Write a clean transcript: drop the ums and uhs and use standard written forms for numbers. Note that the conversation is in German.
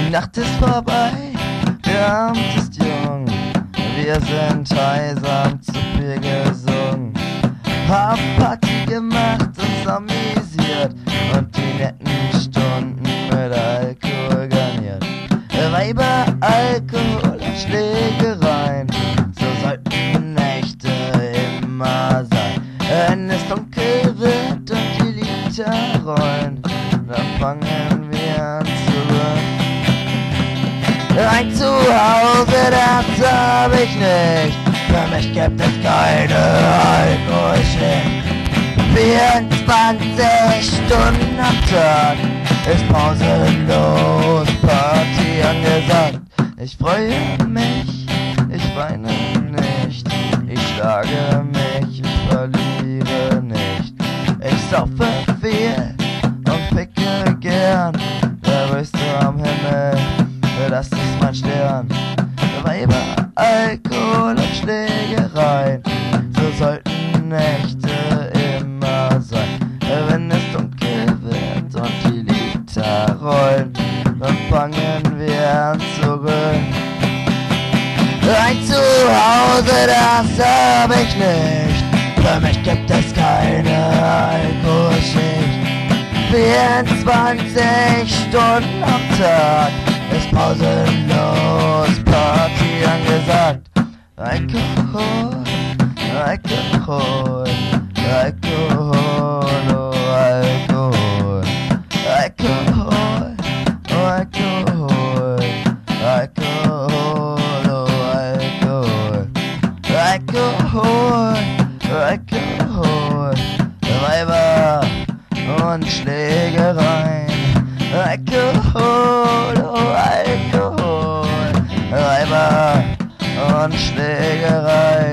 Die Nacht ist vorbei, der Abend ist jung, wir sind heiser, haben zu viel gesungen, haben Party gemacht, uns amüsiert und die netten Stunden mit Alkohol garniert. Weiber, Alkohol und Schlägereien, so sollten Nächte immer sein. Wenn es dunkel wird und die Lichter rollen, dann fangen wir an zu weinen. Ein Zuhause, das hab ich nicht, für mich gibt es keine Alkoholschicht. 24 Stunden am Tag ist pausenlos Party angesagt. Ich freue mich, ich weine nicht, ich schlage mich, ich verliere nicht. Ich saufe viel und ficke gern, der Größte am Himmel, das ist mein Stern. Weiber, Alkohol und Schlägereien, so sollten Nächte immer sein. Wenn es dunkel wird und die Lichter rollen, dann fangen wir an zu grünen. Ein Zuhause, das hab ich nicht, für mich gibt es keine Alkoholschicht. 24 Stunden am Tag ist pausenlos Party angesagt. Alkohol, Alkohol, Alkohol, oh Alkohol, Alkohol, oh Alkohol, Alkohol, oh Alkohol, Alkohol, Alkohol, Weiber und Schlägereien, Alkohol, oh Alkohol, Weiber und Schlägereien.